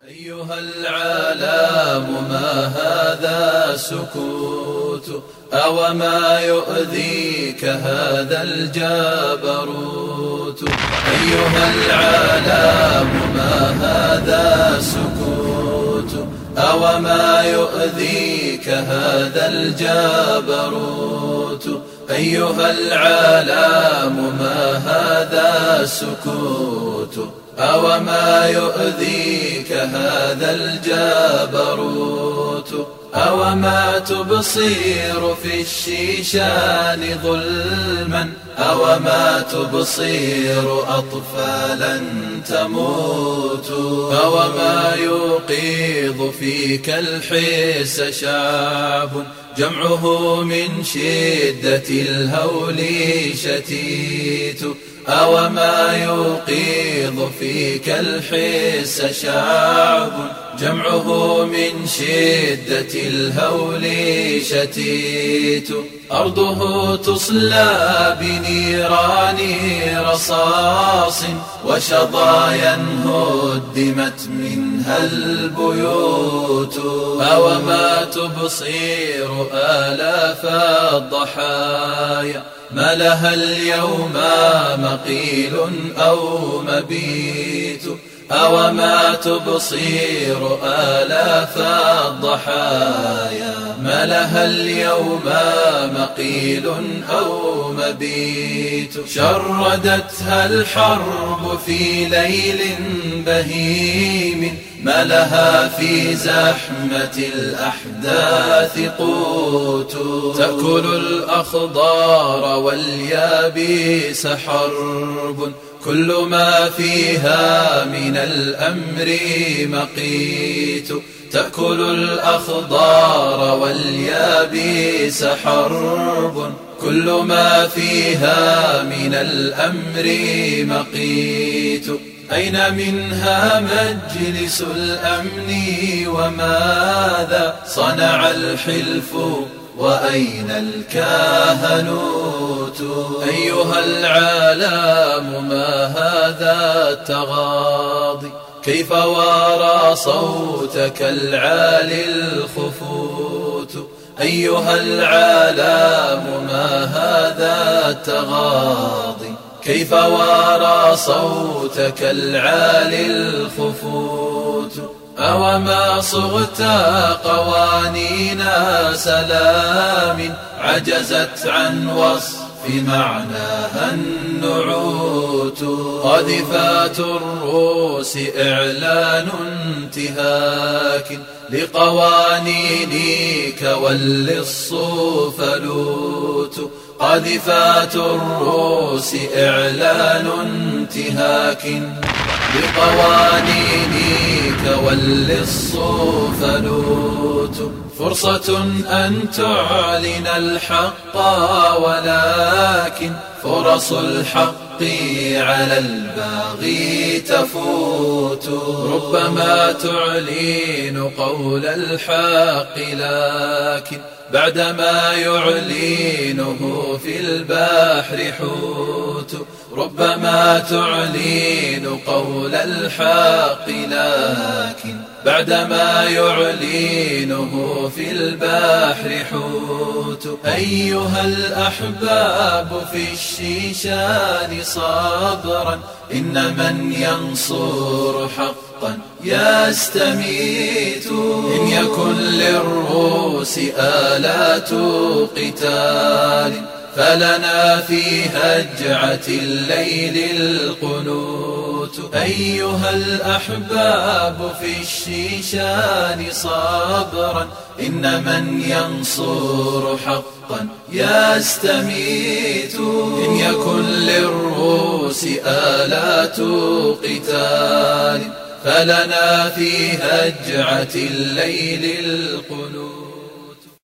أيها العالم ما هذا السكوت أوما يؤذيك هذا الجبروت. أيها العالم ما هذا السكوت أوما يؤذيك هذا الجبروت. أيها العالم ما هذا السكوت أوما يؤذيك هذا الجبروت. أوما تبصير في الشيشان ظلما أوما تبصير أطفالا تموت. أوما يوقظ فيك الحس شعب جمعه من شدة الهول شتيت. أوما يوقظ فيك الحس شعب جمعه من شدة الهول شتيت. أرضه تصلى بنيران رصاص وشظايا هدمت منها البيوت. أوما تبصير آلاف الضحايا ما لها اليوم مقيل أو مبيت. أوما تبصير آلاف الضحايا ما لها اليوم مقيل أو مبيت. شردتها الحرب في ليل بهيم ما لها في زحمة الأحداث قوت. تأكل الأخضار واليابس حرب كل ما فيها من الأمر مقيت. تأكل الأخضار واليابس حرب كل ما فيها من الأمر مقيت. أين منها مجلس الأمن وماذا صنع الحلف وأين الكهنوت. أيها العالم ما هذا التغاضي كيف وارى صوتك العالي الخفوت. أيها العالم ما هذا التغاضي كيف وارى صوتك العالي الخفوت. أوما صغت قوانين سلام عجزت عن وصف معناها النعوت. قاذفات الروس إعلان انتهاك لقوانينك واللص فلوت. قاذفات الروس إعلان انتهاك لقوانينك واللص فلوت. فرصة أن تعلن الحق ولكن فرص الحق على الباغي تفوت. ربما تعلن قول الحق لكن بعدما يعلنه في البحر حوت. ربما تعلن قول الحق لكن بعدما يعلنه في البحر حوت. أيها الأحباب في الشيشان صبرا إن من ينصر حقا يستميت. إن يكن للروس آلات قتال فلنا في هجعة الليل القنوت. أيها الأحباب في الشيشان صبرا إن من ينصر حقا يستميت. إن يكن للروس آلات قتال فلنا في هجعة الليل القنوت.